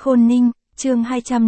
Khôn Ninh, chương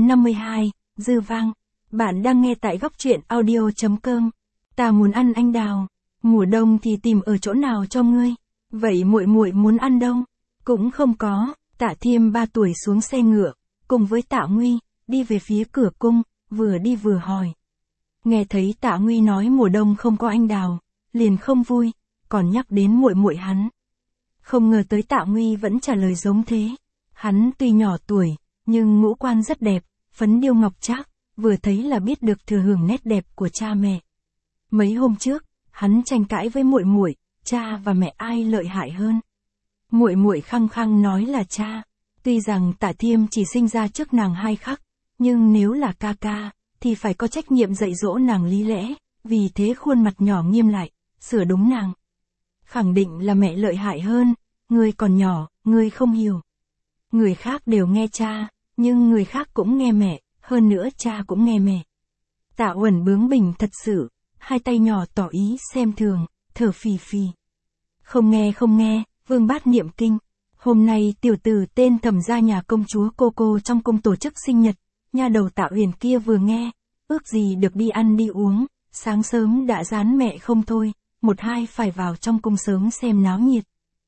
252, Dư Vang. Bạn đang nghe tại góc truyện audio.com. Ta muốn ăn anh đào. Mùa đông thì tìm ở chỗ nào cho ngươi? Vậy muội muội muốn ăn đâu? Cũng không có. Tạ Thiêm 3 tuổi xuống xe ngựa, cùng với Tạ Nguy, đi về phía cửa cung, vừa đi vừa hỏi. Nghe thấy Tạ Nguy nói mùa đông không có anh đào, liền không vui, còn nhắc đến muội muội hắn. Không ngờ tới Tạ Nguy vẫn trả lời giống thế. Hắn tuy nhỏ tuổi, nhưng ngũ quan rất đẹp, phấn điêu ngọc trác, vừa thấy là biết được thừa hưởng nét đẹp của cha mẹ. Mấy hôm trước, hắn tranh cãi với muội muội, cha và mẹ ai lợi hại hơn. Muội muội khăng khăng nói là cha. Tuy rằng Tạ Thiêm chỉ sinh ra trước nàng 2 khắc, nhưng nếu là ca ca, thì phải có trách nhiệm dạy dỗ nàng lý lẽ, vì thế khuôn mặt nhỏ nghiêm lại, sửa đúng nàng. Khẳng định là mẹ lợi hại hơn, ngươi còn nhỏ, ngươi không hiểu. Người khác đều nghe cha, nhưng người khác cũng nghe mẹ, hơn nữa cha cũng nghe mẹ. Tạ Uẩn bướng bỉnh thật sự, 2 tay nhỏ tỏ ý xem thường, thở phì phì. Không nghe, Vương Bát niệm kinh. Hôm nay tiểu tử tên Thẩm gia nhà công chúa cô trong cung tổ chức sinh nhật, nha đầu Tạ Uyển kia vừa nghe, ước gì được đi ăn đi uống, sáng sớm đã rán mẹ không thôi, 1-2 phải vào trong cung sớm xem náo nhiệt.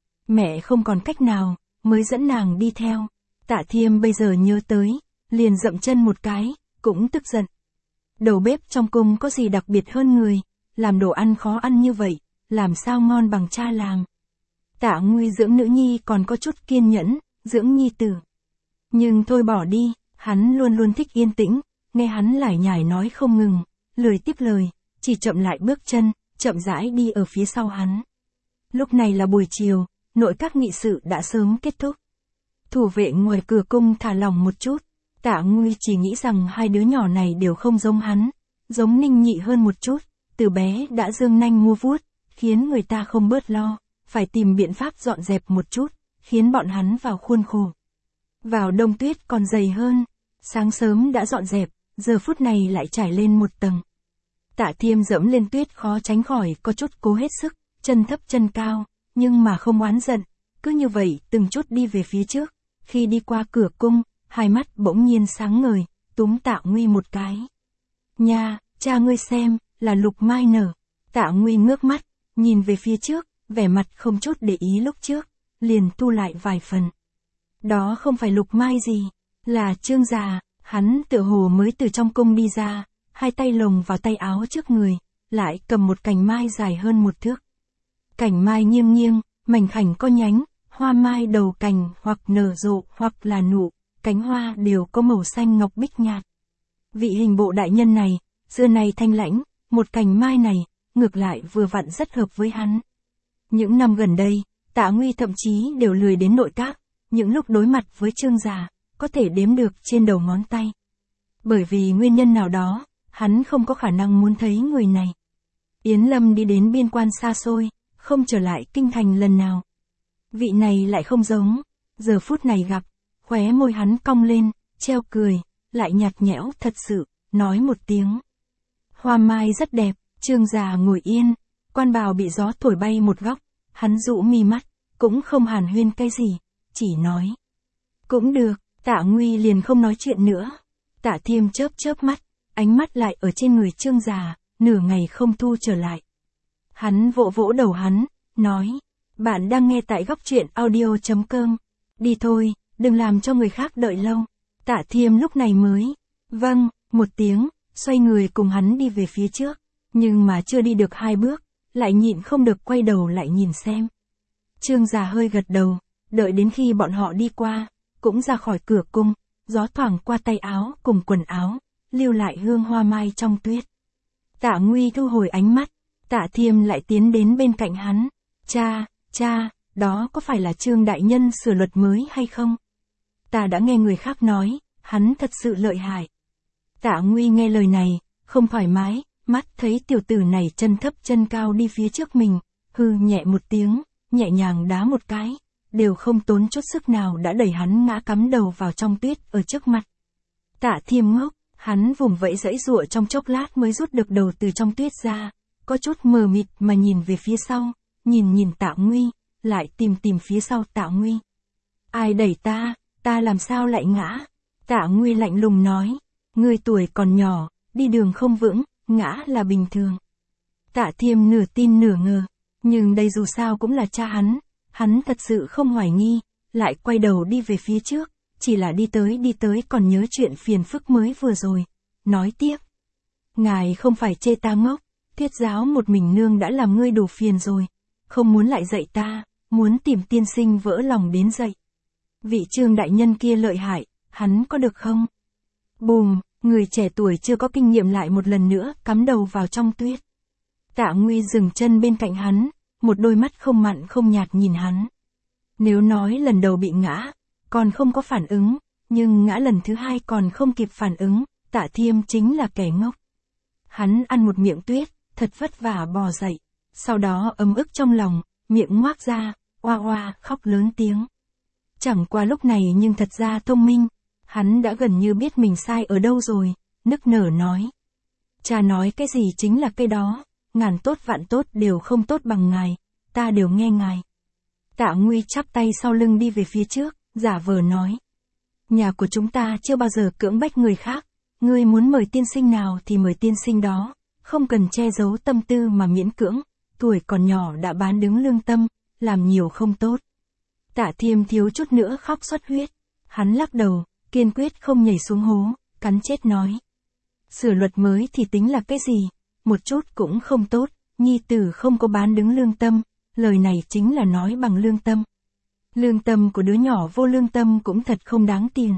Mẹ không còn cách nào, mới dẫn nàng đi theo. Tạ Thiêm bây giờ nhớ tới, liền dậm chân một cái, cũng tức giận. Đầu bếp trong cung có gì đặc biệt hơn người, làm đồ ăn khó ăn như vậy, làm sao ngon bằng cha làm. Tạ Nguy dưỡng nữ nhi còn có chút kiên nhẫn, dưỡng nhi tử. Nhưng thôi bỏ đi, hắn luôn luôn thích yên tĩnh, nghe hắn lải nhải nói không ngừng, lười tiếp lời, chỉ chậm lại bước chân, chậm rãi đi ở phía sau hắn. Lúc này là buổi chiều, nội các nghị sự đã sớm kết thúc. Thủ vệ ngoài cửa cung thả lỏng một chút, Tạ Nguy chỉ nghĩ rằng 2 đứa nhỏ này đều không giống hắn, giống Ninh Nhị hơn một chút, từ bé đã dương nanh múa vuốt, khiến người ta không bớt lo, phải tìm biện pháp dọn dẹp một chút, khiến bọn hắn vào khuôn khổ. Vào đông tuyết còn dày hơn, sáng sớm đã dọn dẹp, giờ phút này lại trải lên một tầng. Tạ Thiêm dẫm lên tuyết khó tránh khỏi có chút cố hết sức, chân thấp chân cao, nhưng mà không oán giận, cứ như vậy từng chút đi về phía trước. Khi đi qua cửa cung, 2 mắt bỗng nhiên sáng ngời, túm Tạ Nguy một cái. Nha, cha ngươi xem, là lục mai nở. Tạ Nguy ngước mắt, nhìn về phía trước, vẻ mặt không chút để ý lúc trước, liền thu lại vài phần. Đó không phải lục mai gì, là Trương già, hắn tựa hồ mới từ trong cung đi ra, 2 tay lồng vào tay áo trước người, lại cầm một cành mai dài hơn 1 thước. Cành mai nghiêng nghiêng, mảnh khảnh có nhánh, hoa mai đầu cành hoặc nở rộ hoặc là nụ, cánh hoa đều có màu xanh ngọc bích nhạt. Vị hình bộ đại nhân này, xưa nay thanh lãnh, một cành mai này, ngược lại vừa vặn rất hợp với hắn. Những năm gần đây, Tạ Nguy thậm chí đều lười đến nội các, những lúc đối mặt với Trương già, có thể đếm được trên đầu ngón tay. Bởi vì nguyên nhân nào đó, hắn không có khả năng muốn thấy người này. Yến Lâm đi đến biên quan xa xôi, không trở lại kinh thành lần nào. Vị này lại không giống, giờ phút này gặp, khóe môi hắn cong lên, treo cười, lại nhạt nhẽo thật sự, nói một tiếng. Hoa mai rất đẹp, Trương già ngồi yên, quan bào bị gió thổi bay một góc, hắn rũ mi mắt, cũng không hàn huyên cái gì, chỉ nói. Cũng được, Tạ Nguy liền không nói chuyện nữa. Tạ Thiêm chớp mắt, ánh mắt lại ở trên người Trương già, nửa ngày không thu trở lại. Hắn vỗ vỗ đầu hắn, nói. Bạn đang nghe tại góc truyện audio.com. Đi thôi, đừng làm cho người khác đợi lâu. Tạ Thiêm lúc này mới. Vâng, một tiếng, xoay người cùng hắn đi về phía trước. Nhưng mà chưa đi được 2 bước, lại nhịn không được quay đầu lại nhìn xem. Trương già hơi gật đầu, đợi đến khi bọn họ đi qua, cũng ra khỏi cửa cung, gió thoảng qua tay áo cùng quần áo, lưu lại hương hoa mai trong tuyết. Tạ Nguy thu hồi ánh mắt, Tạ Thiêm lại tiến đến bên cạnh hắn. Cha, đó có phải là Trương đại nhân sửa luật mới hay không? Ta đã nghe người khác nói, hắn thật sự lợi hại. Tạ Nguy nghe lời này, không thoải mái, mắt thấy tiểu tử này chân thấp chân cao đi phía trước mình, hư nhẹ một tiếng, nhẹ nhàng đá một cái, đều không tốn chút sức nào đã đẩy hắn ngã cắm đầu vào trong tuyết ở trước mặt. Tạ Thiêm ngốc, hắn vùng vẫy giãy giụa trong chốc lát mới rút được đầu từ trong tuyết ra, có chút mờ mịt mà nhìn về phía sau, nhìn Tạ Nguy, lại tìm phía sau Tạ Nguy. Ai đẩy ta làm sao lại ngã? Tạ Nguy lạnh lùng nói, ngươi tuổi còn nhỏ, đi đường không vững, ngã là bình thường. Tạ Thiêm nửa tin nửa ngờ, nhưng đây dù sao cũng là cha hắn thật sự không hoài nghi, lại quay đầu đi về phía trước, chỉ là đi tới còn nhớ chuyện phiền phức mới vừa rồi, nói tiếp. Ngài không phải chê ta ngốc, thuyết giáo một mình nương đã làm ngươi đủ phiền rồi, không muốn lại dạy ta, muốn tìm tiên sinh vỡ lòng đến dạy. Vị Trương đại nhân kia lợi hại, hắn có được không? Bùm, người trẻ tuổi chưa có kinh nghiệm lại một lần nữa cắm đầu vào trong tuyết. Tạ Nguy dừng chân bên cạnh hắn, một đôi mắt không mặn không nhạt nhìn hắn. Nếu nói lần đầu bị ngã, còn không có phản ứng, nhưng ngã lần thứ hai còn không kịp phản ứng, Tạ Thiêm chính là kẻ ngốc. Hắn ăn một miệng tuyết, thật vất vả bò dậy, sau đó ấm ức trong lòng, miệng ngoác ra, oa oa khóc lớn tiếng. Chẳng qua lúc này nhưng thật ra thông minh, hắn đã gần như biết mình sai ở đâu rồi, nức nở nói. Cha nói cái gì chính là cái đó, ngàn tốt vạn tốt đều không tốt bằng ngài, ta đều nghe ngài. Tạ Nguy chắp tay sau lưng đi về phía trước, giả vờ nói. Nhà của chúng ta chưa bao giờ cưỡng bách người khác, ngươi muốn mời tiên sinh nào thì mời tiên sinh đó, không cần che giấu tâm tư mà miễn cưỡng, tuổi còn nhỏ đã bán đứng lương tâm, làm nhiều không tốt. Tạ Thiêm thiếu chút nữa khóc xuất huyết, hắn lắc đầu, kiên quyết không nhảy xuống hố, cắn chết nói. Sửa luật mới thì tính là cái gì, một chút cũng không tốt, nhi tử không có bán đứng lương tâm, lời này chính là nói bằng lương tâm. Lương tâm của đứa nhỏ vô lương tâm cũng thật không đáng tiền.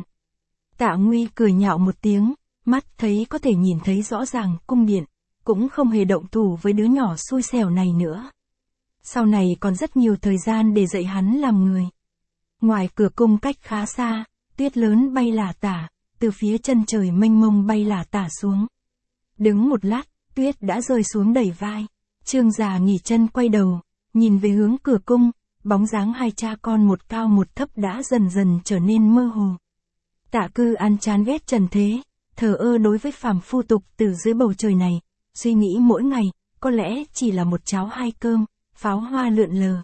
Tạ Nguy cười nhạo một tiếng, mắt thấy có thể nhìn thấy rõ ràng cung điện, cũng không hề động thủ với đứa nhỏ xui xẻo này nữa. Sau này còn rất nhiều thời gian để dạy hắn làm người. Ngoài cửa cung cách khá xa, tuyết lớn bay lả tả, từ phía chân trời mênh mông bay lả tả xuống. Đứng một lát, tuyết đã rơi xuống đầy vai. Trương già nghỉ chân quay đầu, nhìn về hướng cửa cung, bóng dáng hai cha con một cao một thấp đã dần dần trở nên mơ hồ. Tạ Cư An chán ghét trần thế, thờ ơ đối với phàm phu tục từ dưới bầu trời này, suy nghĩ mỗi ngày, có lẽ chỉ là một cháo hai cơm, pháo hoa lượn lờ.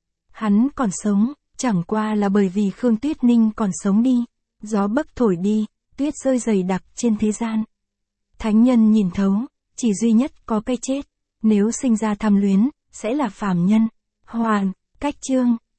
Hắn còn sống, chẳng qua là bởi vì Khương Tuyết Ninh còn sống đi, gió bấc thổi đi, tuyết rơi dày đặc trên thế gian. Thánh nhân nhìn thấu, chỉ duy nhất có cái chết, nếu sinh ra tham luyến, sẽ là phàm nhân. Hoàn, cách chương.